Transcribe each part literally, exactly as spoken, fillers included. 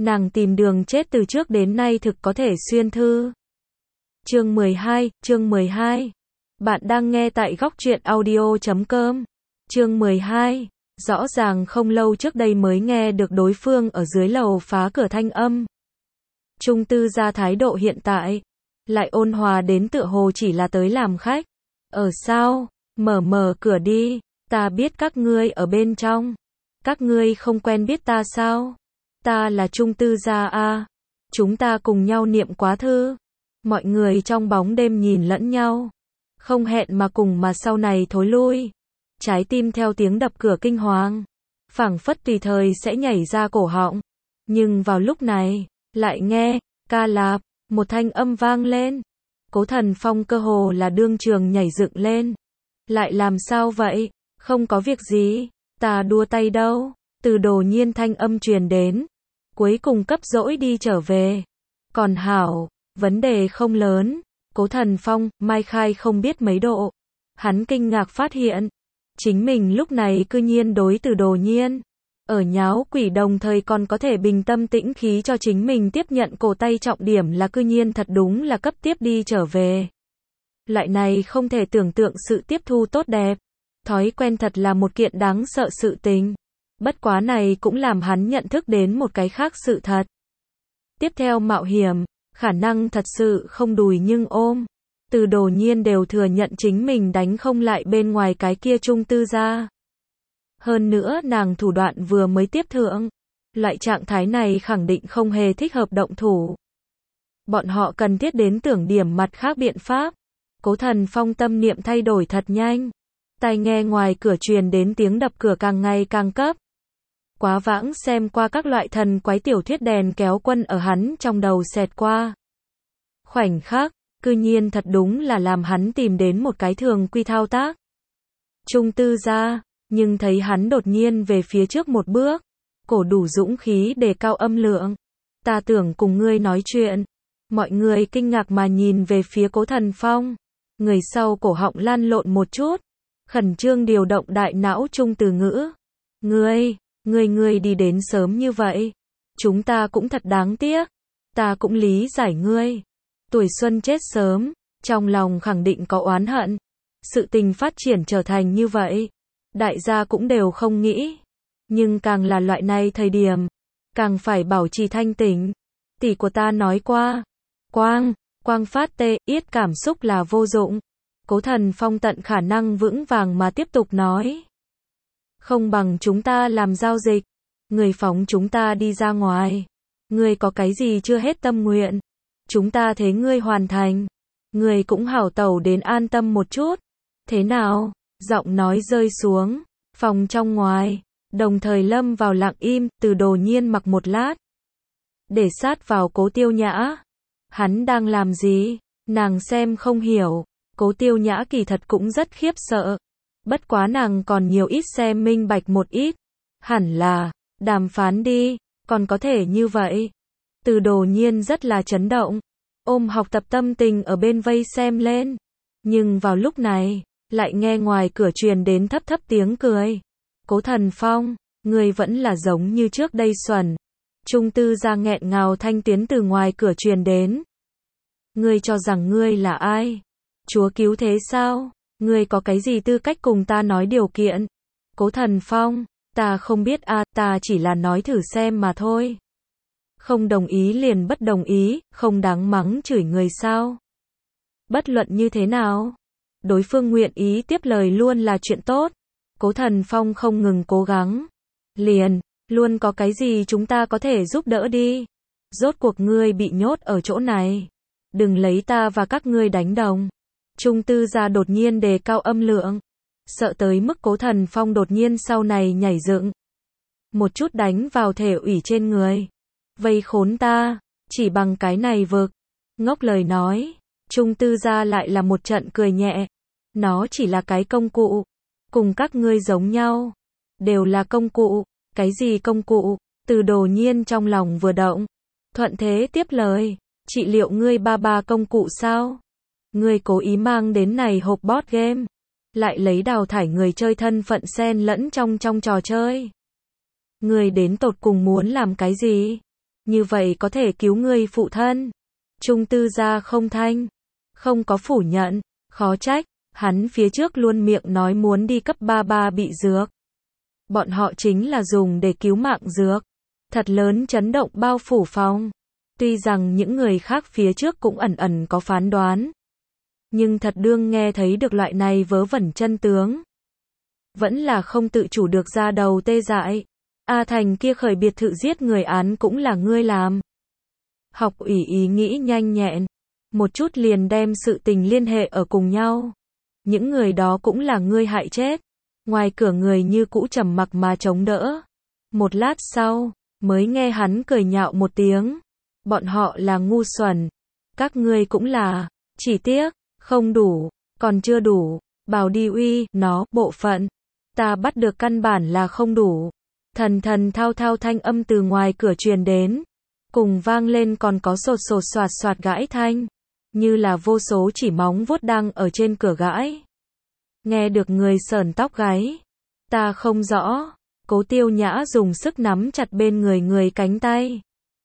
Nàng tìm đường chết từ trước đến nay thực có thể xuyên thư. Chương mười hai, chương mười hai. Bạn đang nghe tại góc truyện audio chấm com. Chương mười hai. Rõ ràng không lâu trước đây mới nghe được đối phương ở dưới lầu phá cửa thanh âm. Trung Tư gia thái độ hiện tại lại ôn hòa đến tựa hồ chỉ là tới làm khách. Ở sao? Mở mở cửa đi, ta biết các ngươi ở bên trong. Các ngươi không quen biết ta sao? Ta là Trung Tư gia a. Chúng ta cùng nhau niệm quá thư. Mọi người trong bóng đêm nhìn lẫn nhau, không hẹn mà cùng mà sau này thối lui. Trái tim theo tiếng đập cửa kinh hoàng, phảng phất tùy thời sẽ nhảy ra cổ họng. Nhưng vào lúc này, lại nghe, ca lạp, một thanh âm vang lên. Cố Thần Phong cơ hồ là đương trường nhảy dựng lên. Lại làm sao vậy? Không có việc gì, ta đua tay đâu. Từ Đồ Nhiên thanh âm truyền đến. Cuối cùng cấp dỗi đi trở về. Còn hảo, vấn đề không lớn. Cố Thần Phong, Mai Khai không biết mấy độ. Hắn kinh ngạc phát hiện, chính mình lúc này cư nhiên đối Từ Đồ Nhiên ở nháo quỷ đồng thời còn có thể bình tâm tĩnh khí cho chính mình tiếp nhận cổ tay, trọng điểm là cư nhiên thật đúng là cấp tiếp đi trở về. Loại này không thể tưởng tượng sự tiếp thu tốt đẹp, thói quen thật là một kiện đáng sợ sự tình. Bất quá này cũng làm hắn nhận thức đến một cái khác sự thật. Tiếp theo mạo hiểm, khả năng thật sự không đùi nhưng ôm. Từ Đồ Nhiên đều thừa nhận chính mình đánh không lại bên ngoài cái kia Trung Tư gia. Hơn nữa nàng thủ đoạn vừa mới tiếp thượng. Loại trạng thái này khẳng định không hề thích hợp động thủ. Bọn họ cần thiết đến tưởng điểm mặt khác biện pháp. Cố Thần Phong tâm niệm thay đổi thật nhanh. Tai nghe ngoài cửa truyền đến tiếng đập cửa càng ngày càng cấp. Quá vãng xem qua các loại thần quái tiểu thuyết đèn kéo quân ở hắn trong đầu xẹt qua. Khoảnh khắc, cư nhiên thật đúng là làm hắn tìm đến một cái thường quy thao tác. Trung Tư gia, nhưng thấy hắn đột nhiên về phía trước một bước, cổ đủ dũng khí đề cao âm lượng. Ta tưởng cùng ngươi nói chuyện. Mọi người kinh ngạc mà nhìn về phía Cố Thần Phong. Người sau cổ họng lăn lộn một chút, khẩn trương điều động đại não trung từ ngữ. Ngươi, ngươi ngươi đi đến sớm như vậy. Chúng ta cũng thật đáng tiếc. Ta cũng lý giải ngươi. Tuổi xuân chết sớm, trong lòng khẳng định có oán hận. Sự tình phát triển trở thành như vậy, đại gia cũng đều không nghĩ. Nhưng càng là loại này thời điểm, càng phải bảo trì thanh tỉnh. Tỷ của ta nói qua, quang, quang phát tê, yết cảm xúc là vô dụng. Cố Thần Phong tận khả năng vững vàng mà tiếp tục nói. Không bằng chúng ta làm giao dịch. Người phóng chúng ta đi ra ngoài. Ngươi có cái gì chưa hết tâm nguyện, chúng ta thế ngươi hoàn thành. Ngươi cũng hảo tẩu đến an tâm một chút. Thế nào? Giọng nói rơi xuống. Phòng trong ngoài, đồng thời lâm vào lặng im. Từ Đồ Nhiên mặc một lát, để sát vào Cố Tiêu Nhã. Hắn đang làm gì? Nàng xem không hiểu. Cố Tiêu Nhã kỳ thật cũng rất khiếp sợ. Bất quá nàng còn nhiều ít xem minh bạch một ít. Hẳn là, đàm phán đi, còn có thể như vậy. Từ Đồ Nhiên rất là chấn động, ôm học tập tâm tình ở bên vây xem lên. Nhưng vào lúc này, lại nghe ngoài cửa truyền đến thấp thấp tiếng cười. Cố Thần Phong, ngươi vẫn là giống như trước đây xuẩn. Trung Tư gia nghẹn ngào thanh tuyến từ ngoài cửa truyền đến. Ngươi cho rằng ngươi là ai? Chúa cứu thế sao? Ngươi có cái gì tư cách cùng ta nói điều kiện? Cố Thần Phong, ta không biết a, à, ta chỉ là nói thử xem mà thôi. Không đồng ý liền bất đồng ý, không đáng mắng chửi người sao? Bất luận như thế nào, đối phương nguyện ý tiếp lời luôn là chuyện tốt. Cố Thần Phong không ngừng cố gắng. Liền, luôn có cái gì chúng ta có thể giúp đỡ đi. Rốt cuộc ngươi bị nhốt ở chỗ này. Đừng lấy ta và các ngươi đánh đồng. Trung Tư gia đột nhiên đề cao âm lượng. Sợ tới mức Cố Thần Phong đột nhiên sau này nhảy dựng. Một chút đánh vào thể ủy trên người. Vây khốn ta, chỉ bằng cái này vực. Ngốc lời nói. Trung Tư gia lại là một trận cười nhẹ. Nó chỉ là cái công cụ. Cùng các ngươi giống nhau. Đều là công cụ. Cái gì công cụ? Từ Đồ Nhiên trong lòng vừa động. Thuận thế tiếp lời. Trị liệu ngươi ba ba công cụ sao? Ngươi cố ý mang đến này hộp board game. Lại lấy đào thải người chơi thân phận xen lẫn trong trong trò chơi. Ngươi đến tột cùng muốn làm cái gì? Như vậy có thể cứu người phụ thân. Trung Tư Gia không thanh, không có phủ nhận, khó trách, hắn phía trước luôn miệng nói muốn đi cấp ba ba bị dược. Bọn họ chính là dùng để cứu mạng dược. Thật lớn chấn động bao phủ phòng. Tuy rằng những người khác phía trước cũng ẩn ẩn có phán đoán. Nhưng thật đương nghe thấy được loại này vớ vẩn chân tướng. Vẫn là không tự chủ được ra đầu tê dại. A Thành kia khởi biệt thự giết người án cũng là ngươi làm. Học ủy ý nghĩ nhanh nhẹn. Một chút liền đem sự tình liên hệ ở cùng nhau. Những người đó cũng là ngươi hại chết. Ngoài cửa người như cũ trầm mặc mà chống đỡ. Một lát sau, mới nghe hắn cười nhạo một tiếng. Bọn họ là ngu xuẩn. Các ngươi cũng là. Chỉ tiếc, không đủ, còn chưa đủ. Bảo đi uy, nó, bộ phận. Ta bắt được căn bản là không đủ. Thần thần thao thao thanh âm từ ngoài cửa truyền đến. Cùng vang lên còn có sột sột soạt soạt gãi thanh. Như là vô số chỉ móng vuốt đang ở trên cửa gãi. Nghe được người sởn tóc gáy. Ta không rõ. Cố Tiêu Nhã dùng sức nắm chặt bên người người cánh tay.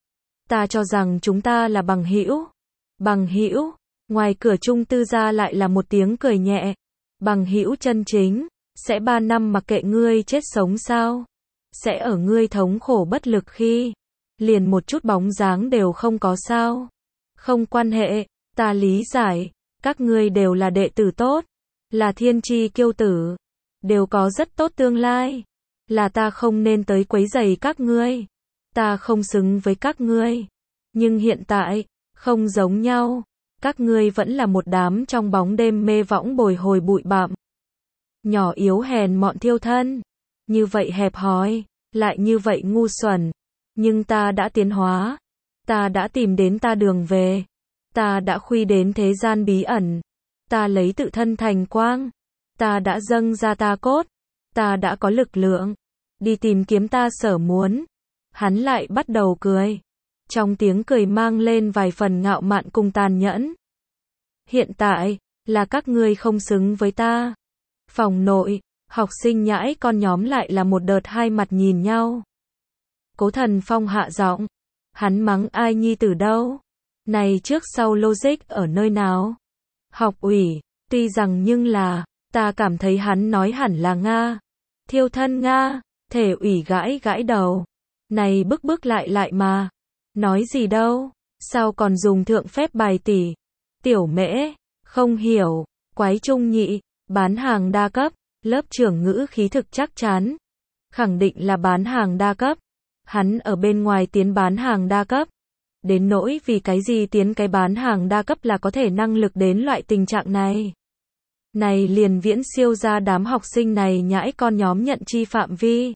Ta cho rằng chúng ta là bằng hữu. Bằng hữu. Ngoài cửa Trung Tư Gia lại là một tiếng cười nhẹ. Bằng hữu chân chính. Sẽ ba năm mặc kệ ngươi chết sống sao? Sẽ ở ngươi thống khổ bất lực khi. Liền một chút bóng dáng đều không có sao? Không quan hệ. Ta lý giải. Các ngươi đều là đệ tử tốt. Là thiên tri kiêu tử. Đều có rất tốt tương lai. Là ta không nên tới quấy rầy các ngươi. Ta không xứng với các ngươi. Nhưng hiện tại, không giống nhau. Các ngươi vẫn là một đám trong bóng đêm mê võng bồi hồi bụi bặm. Nhỏ yếu hèn mọn thiêu thân. Như vậy hẹp hòi, lại như vậy ngu xuẩn. Nhưng ta đã tiến hóa. Ta đã tìm đến ta đường về. Ta đã khuy đến thế gian bí ẩn. Ta lấy tự thân thành quang. Ta đã dâng ra ta cốt. Ta đã có lực lượng. Đi tìm kiếm ta sở muốn. Hắn lại bắt đầu cười. Trong tiếng cười mang lên vài phần ngạo mạn cùng tàn nhẫn. Hiện tại, là các ngươi không xứng với ta. Phòng nội, học sinh nhãi con nhóm lại là một đợt hai mặt nhìn nhau. Cố Thần Phong hạ giọng. Hắn mắng ai nhi tử đâu? Này trước sau logic ở nơi nào? Học ủy, tuy rằng nhưng là, ta cảm thấy hắn nói hẳn là Nga. Thiêu thân Nga, thể ủy gãi gãi đầu. Này bức bức lại lại mà. Nói gì đâu, sao còn dùng thượng phép bài tỷ. Tiểu Mễ, không hiểu, quái trung nhị, bán hàng đa cấp, lớp trưởng ngữ khí thực chắc chắn. Khẳng định là bán hàng đa cấp. Hắn ở bên ngoài tiến bán hàng đa cấp. Đến nỗi vì cái gì tiến cái bán hàng đa cấp là có thể năng lực đến loại tình trạng này. Này liền viễn siêu ra đám học sinh này nhãi con nhóm nhận chi phạm vi.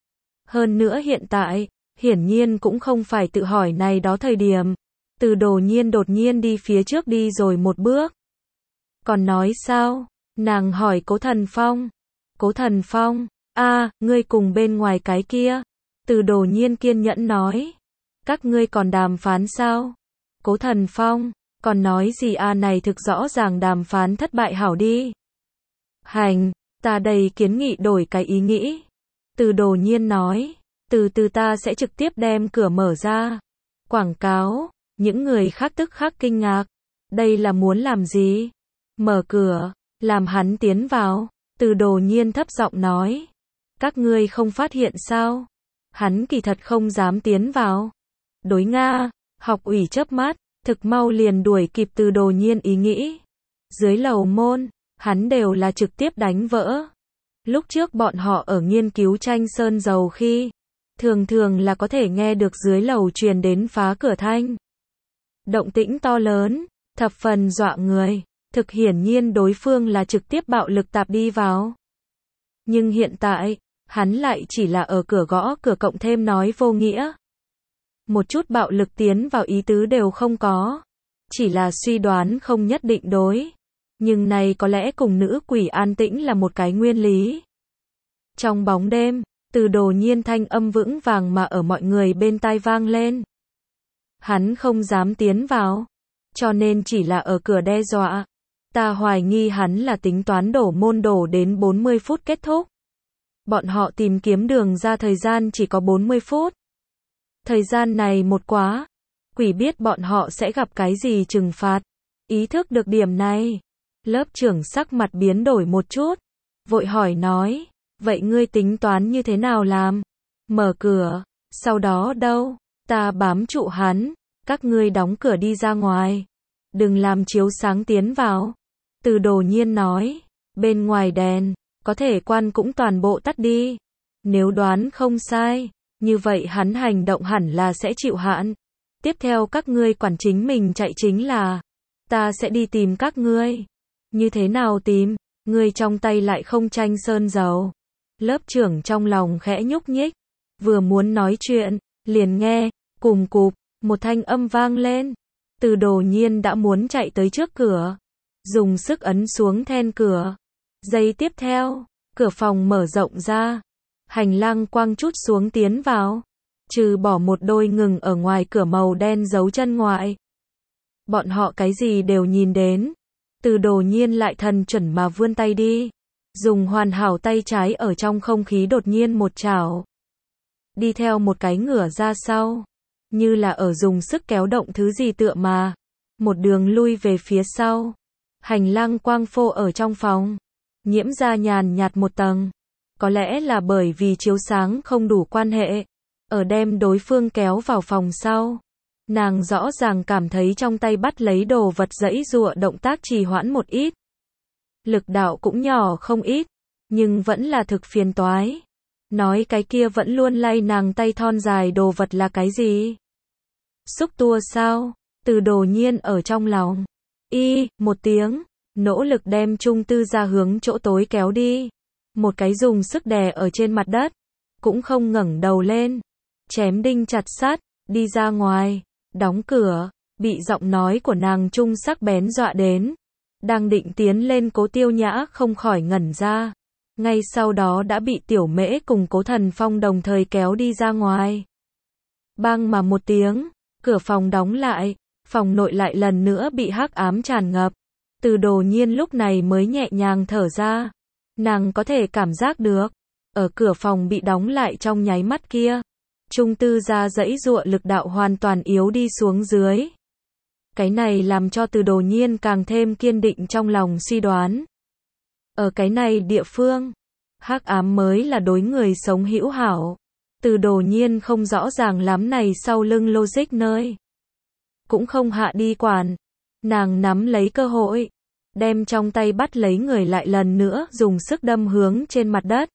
Hơn nữa hiện tại, hiển nhiên cũng không phải tự hỏi này đó thời điểm. Từ Đồ Nhiên đột nhiên đi phía trước đi rồi một bước. Còn nói sao? Nàng hỏi Cố Thần Phong. Cố Thần Phong, a, ngươi cùng bên ngoài cái kia. Từ Đồ Nhiên kiên nhẫn nói. Các ngươi còn đàm phán sao? Cố Thần Phong, còn nói gì a, này thực rõ ràng đàm phán thất bại hảo đi. Hành, ta đây kiến nghị đổi cái ý nghĩ. Từ Đồ Nhiên nói. Từ từ ta sẽ trực tiếp đem cửa mở ra. Quảng cáo. Những người khác tức khắc kinh ngạc. Đây là muốn làm gì? Mở cửa. Làm hắn tiến vào. Từ Đồ Nhiên thấp giọng nói. Các ngươi không phát hiện sao? Hắn kỳ thật không dám tiến vào. Đối Nga. Học ủy chớp mắt. Thực mau liền đuổi kịp Từ Đồ Nhiên ý nghĩ. Dưới lầu môn. Hắn đều là trực tiếp đánh vỡ. Lúc trước bọn họ ở nghiên cứu tranh sơn dầu khi. Thường thường là có thể nghe được dưới lầu truyền đến phá cửa thanh. Động tĩnh to lớn, thập phần dọa người, thực hiển nhiên đối phương là trực tiếp bạo lực tạp đi vào. Nhưng hiện tại, hắn lại chỉ là ở cửa gõ cửa cộng thêm nói vô nghĩa. Một chút bạo lực tiến vào ý tứ đều không có. Chỉ là suy đoán không nhất định đối. Nhưng này có lẽ cùng nữ quỷ an tĩnh là một cái nguyên lý. Trong bóng đêm, Từ Đồ Nhiên thanh âm vững vàng mà ở mọi người bên tai vang lên. Hắn không dám tiến vào, cho nên chỉ là ở cửa đe dọa. Ta hoài nghi hắn là tính toán đổ môn đổ đến bốn mươi phút kết thúc. Bọn họ tìm kiếm đường ra thời gian chỉ có bốn mươi phút. Thời gian này một quá, quỷ biết bọn họ sẽ gặp cái gì trừng phạt. Ý thức được điểm này, lớp trưởng sắc mặt biến đổi một chút, vội hỏi nói, vậy ngươi tính toán như thế nào làm? Mở cửa, sau đó đâu? Ta bám trụ hắn, các ngươi đóng cửa đi ra ngoài. Đừng làm chiếu sáng tiến vào. Từ Đồ Nhiên nói, bên ngoài đèn, có thể quan cũng toàn bộ tắt đi. Nếu đoán không sai, như vậy hắn hành động hẳn là sẽ chịu hạn. Tiếp theo các ngươi quản chính mình chạy chính là, ta sẽ đi tìm các ngươi. Như thế nào tìm? Ngươi trong tay lại không tranh sơn dầu. Lớp trưởng trong lòng khẽ nhúc nhích, vừa muốn nói chuyện, liền nghe, cùm cụp, một thanh âm vang lên. Từ Đồ Nhiên đã muốn chạy tới trước cửa, dùng sức ấn xuống then cửa. Giây tiếp theo, cửa phòng mở rộng ra, hành lang quang chút xuống tiến vào, trừ bỏ một đôi ngừng ở ngoài cửa màu đen giấu chân ngoại. Bọn họ cái gì đều nhìn đến. Từ Đồ Nhiên lại thần chuẩn mà vươn tay đi, dùng hoàn hảo tay trái ở trong không khí đột nhiên một chảo, đi theo một cái ngửa ra sau, như là ở dùng sức kéo động thứ gì tựa mà, một đường lui về phía sau. Hành lang quang phô ở trong phòng, nhiễm ra nhàn nhạt một tầng, có lẽ là bởi vì chiếu sáng không đủ quan hệ, ở đem đối phương kéo vào phòng sau. Nàng rõ ràng cảm thấy trong tay bắt lấy đồ vật giãy giụa động tác trì hoãn một ít. Lực đạo cũng nhỏ không ít, nhưng vẫn là thực phiền toái. Nói cái kia vẫn luôn lay nàng tay thon dài đồ vật là cái gì? Xúc tua sao? Từ Đồ Nhiên ở trong lòng. Y, một tiếng, nỗ lực đem Trung Tư ra hướng chỗ tối kéo đi. Một cái dùng sức đè ở trên mặt đất, cũng không ngẩng đầu lên. Chém đinh chặt sắt, đi ra ngoài. Đóng cửa, bị giọng nói của nàng trung sắc bén dọa đến. Đang định tiến lên Cố Tiêu Nhã không khỏi ngẩn ra. Ngay sau đó đã bị Tiểu Mễ cùng Cố Thần Phong đồng thời kéo đi ra ngoài. Bang mà một tiếng, cửa phòng đóng lại, phòng nội lại lần nữa bị hắc ám tràn ngập. Từ Đồ Nhiên lúc này mới nhẹ nhàng thở ra. Nàng có thể cảm giác được, ở cửa phòng bị đóng lại trong nháy mắt kia, Trung Tư ra giãy giụa lực đạo hoàn toàn yếu đi xuống dưới. Cái này làm cho Từ Đồ Nhiên càng thêm kiên định trong lòng suy đoán. Ở cái này địa phương, hắc ám mới là đối người sống hữu hảo. Từ Đồ Nhiên không rõ ràng lắm này sau lưng logic nơi. Cũng không hạ đi quản. Nàng nắm lấy cơ hội, đem trong tay bắt lấy người lại lần nữa dùng sức đâm hướng trên mặt đất.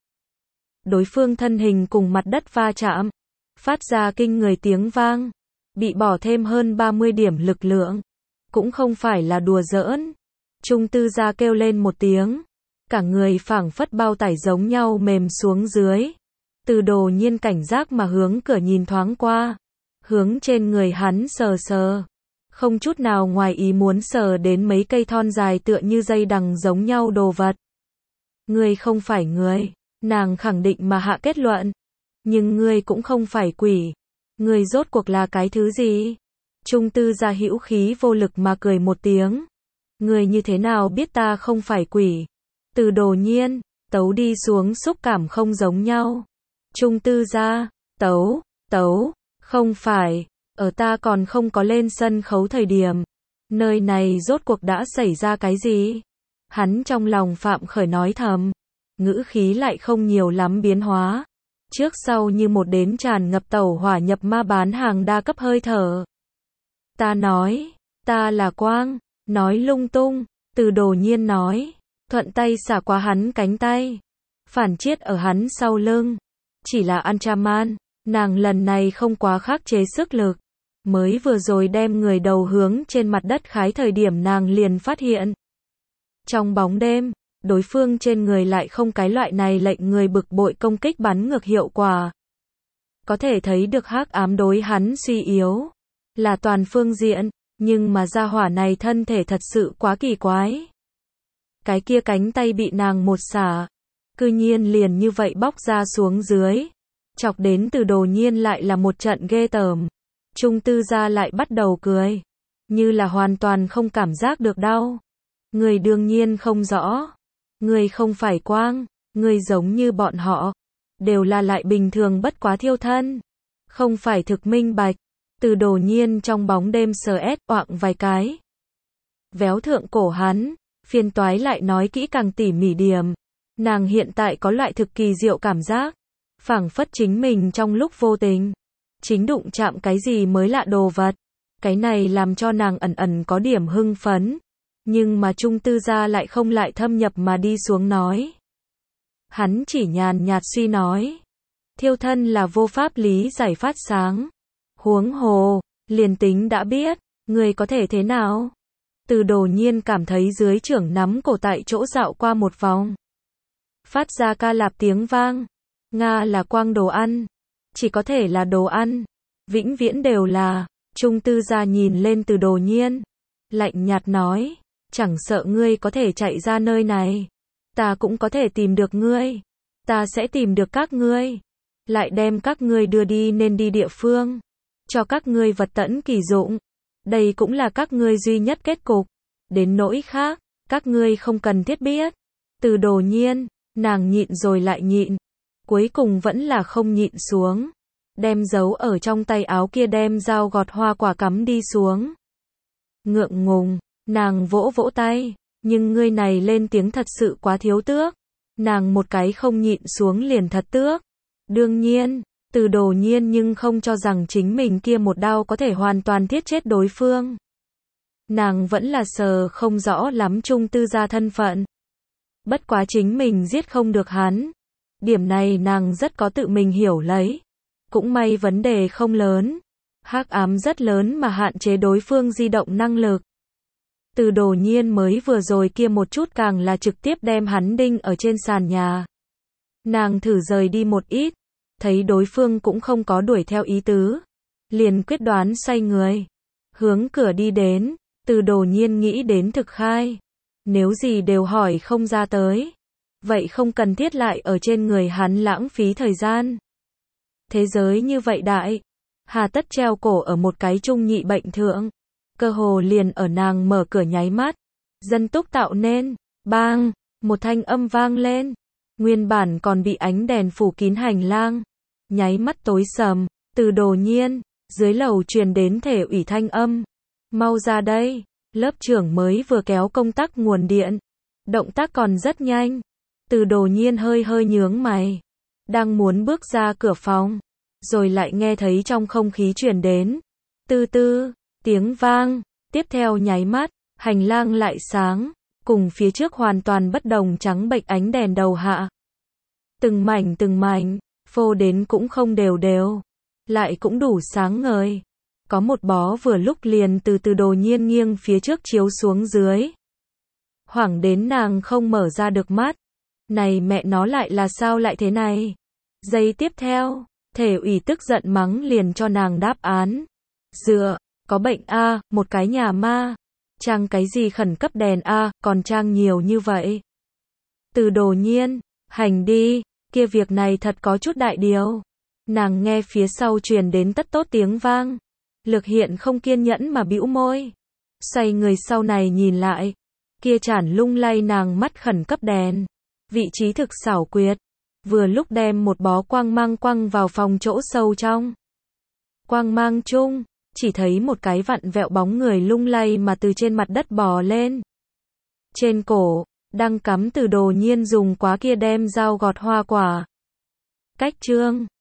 Đối phương thân hình cùng mặt đất va chạm, phát ra kinh người tiếng vang, bị bỏ thêm hơn ba mươi điểm lực lượng. Cũng không phải là đùa giỡn. Trung Tư gia kêu lên một tiếng, cả người phảng phất bao tải giống nhau mềm xuống dưới. Từ Đồ Nhiên cảnh giác mà hướng cửa nhìn thoáng qua, hướng trên người hắn sờ sờ, không chút nào ngoài ý muốn sờ đến mấy cây thon dài tựa như dây đằng giống nhau đồ vật. Ngươi không phải người, nàng khẳng định mà hạ kết luận. Nhưng ngươi cũng không phải quỷ. Ngươi rốt cuộc là cái thứ gì? Trung Tư gia hữu khí vô lực mà cười một tiếng. Ngươi như thế nào biết ta không phải quỷ? Từ Đồ Nhiên, tấu đi xuống xúc cảm không giống nhau. Trung Tư gia, tấu, tấu, không phải, ở ta còn không có lên sân khấu thời điểm. Nơi này rốt cuộc đã xảy ra cái gì? Hắn trong lòng phạm khởi nói thầm. Ngữ khí lại không nhiều lắm biến hóa. Trước sau như một đến tràn ngập tẩu hỏa nhập ma bán hàng đa cấp hơi thở. Ta nói, ta là quang, nói lung tung. Từ Đồ Nhiên nói, thuận tay xả qua hắn cánh tay, phản chiết ở hắn sau lưng. Chỉ là Anchaman, nàng lần này không quá khắc chế sức lực. Mới vừa rồi đem người đầu hướng trên mặt đất khái thời điểm nàng liền phát hiện. Trong bóng đêm, đối phương trên người lại không cái loại này lệnh người bực bội công kích bắn ngược hiệu quả. Có thể thấy được hắc ám đối hắn suy yếu, là toàn phương diện, nhưng mà gia hỏa này thân thể thật sự quá kỳ quái. Cái kia cánh tay bị nàng một xả, cư nhiên liền như vậy bóc ra xuống dưới, chọc đến Từ Đồ Nhiên lại là một trận ghê tởm. Trung Tư gia lại bắt đầu cười, như là hoàn toàn không cảm giác được đau. Người đương nhiên không rõ. Người không phải quang, người giống như bọn họ, đều là lại bình thường bất quá thiêu thân. Không phải thực minh bạch. Từ Đồ Nhiên trong bóng đêm sờ ét oạng vài cái. Véo thượng cổ hắn, phiên toái lại nói kỹ càng tỉ mỉ điểm. Nàng hiện tại có loại thực kỳ diệu cảm giác. Phảng phất chính mình trong lúc vô tình. Chính đụng chạm cái gì mới lạ đồ vật. Cái này làm cho nàng ẩn ẩn có điểm hưng phấn. Nhưng mà Trung Tư Gia lại không lại thâm nhập mà đi xuống nói. Hắn chỉ nhàn nhạt suy nói. Thiêu thân là vô pháp lý giải phát sáng. Huống hồ, liền tính đã biết, người có thể thế nào? Từ Đồ Nhiên cảm thấy dưới trưởng nắm cổ tại chỗ dạo qua một vòng. Phát ra ca lạp tiếng vang. Nga là quang đồ ăn. Chỉ có thể là đồ ăn. Vĩnh viễn đều là. Trung Tư Gia nhìn lên Từ Đồ Nhiên. Lạnh nhạt nói. Chẳng sợ ngươi có thể chạy ra nơi này. Ta cũng có thể tìm được ngươi. Ta sẽ tìm được các ngươi. Lại đem các ngươi đưa đi nên đi địa phương. Cho các ngươi vật tẫn kỳ dụng. Đây cũng là các ngươi duy nhất kết cục. Đến nỗi khác, các ngươi không cần thiết biết. Từ Đồ Nhiên, nàng nhịn rồi lại nhịn. Cuối cùng vẫn là không nhịn xuống. Đem giấu ở trong tay áo kia đem dao gọt hoa quả cắm đi xuống. Ngượng ngùng, nàng vỗ vỗ tay. Nhưng ngươi này lên tiếng thật sự quá thiếu tước. Nàng một cái không nhịn xuống liền thật tước. Đương nhiên, Từ Đồ Nhiên nhưng không cho rằng chính mình kia một đao có thể hoàn toàn thiết chết đối phương. Nàng vẫn là sờ không rõ lắm Trung Tư Gia thân phận. Bất quá chính mình giết không được hắn. Điểm này nàng rất có tự mình hiểu lấy. Cũng may vấn đề không lớn. Hắc ám rất lớn mà hạn chế đối phương di động năng lực. Từ Đồ Nhiên mới vừa rồi kia một chút càng là trực tiếp đem hắn đinh ở trên sàn nhà. Nàng thử rời đi một ít. Thấy đối phương cũng không có đuổi theo ý tứ. Liền quyết đoán xoay người. Hướng cửa đi đến. Từ Đồ Nhiên nghĩ đến thực khai. Nếu gì đều hỏi không ra tới. Vậy không cần thiết lại ở trên người hắn lãng phí thời gian. Thế giới như vậy đại. Hà tất treo cổ ở một cái trung nhị bệnh thượng. Cơ hồ liền ở nàng mở cửa nháy mắt. Dân túc tạo nên. Bang. Một thanh âm vang lên. Nguyên bản còn bị ánh đèn phủ kín hành lang. Nháy mắt tối sầm. Từ Đồ Nhiên. Dưới lầu truyền đến thể ủy thanh âm. Mau ra đây. Lớp trưởng mới vừa kéo công tắc nguồn điện. Động tác còn rất nhanh. Từ Đồ Nhiên hơi hơi nhướng mày. Đang muốn bước ra cửa phòng. Rồi lại nghe thấy trong không khí truyền đến. Tư tư. Tiếng vang. Tiếp theo nháy mắt. Hành lang lại sáng. Cùng phía trước hoàn toàn bất đồng trắng bệch ánh đèn đầu hạ. Từng mảnh từng mảnh. Phô đến cũng không đều đều. Lại cũng đủ sáng ngời. Có một bó vừa lúc liền từ Từ Đồ Nhiên nghiêng phía trước chiếu xuống dưới. Hoảng đến nàng không mở ra được mắt. Này mẹ nó lại là sao lại thế này? Giây tiếp theo, thể ủy tức giận mắng liền cho nàng đáp án. Dựa, có bệnh a, một cái nhà ma. Trang cái gì khẩn cấp đèn a, còn trang nhiều như vậy. Từ Đồ Nhiên, hành đi, kia việc này thật có chút đại điều. Nàng nghe phía sau truyền đến tất tốt tiếng vang. Lực Hiện không kiên nhẫn mà bĩu môi. Xoay người sau này nhìn lại. Kia chản lung lay nàng mắt khẩn cấp đèn. Vị trí thực xảo quyệt. Vừa lúc đem một bó quang mang quăng vào phòng chỗ sâu trong. Quang mang chung, chỉ thấy một cái vặn vẹo bóng người lung lay mà từ trên mặt đất bò lên. Trên cổ, đang cắm Từ Đồ Nhiên dùng quá kia đem dao gọt hoa quả. Cách chương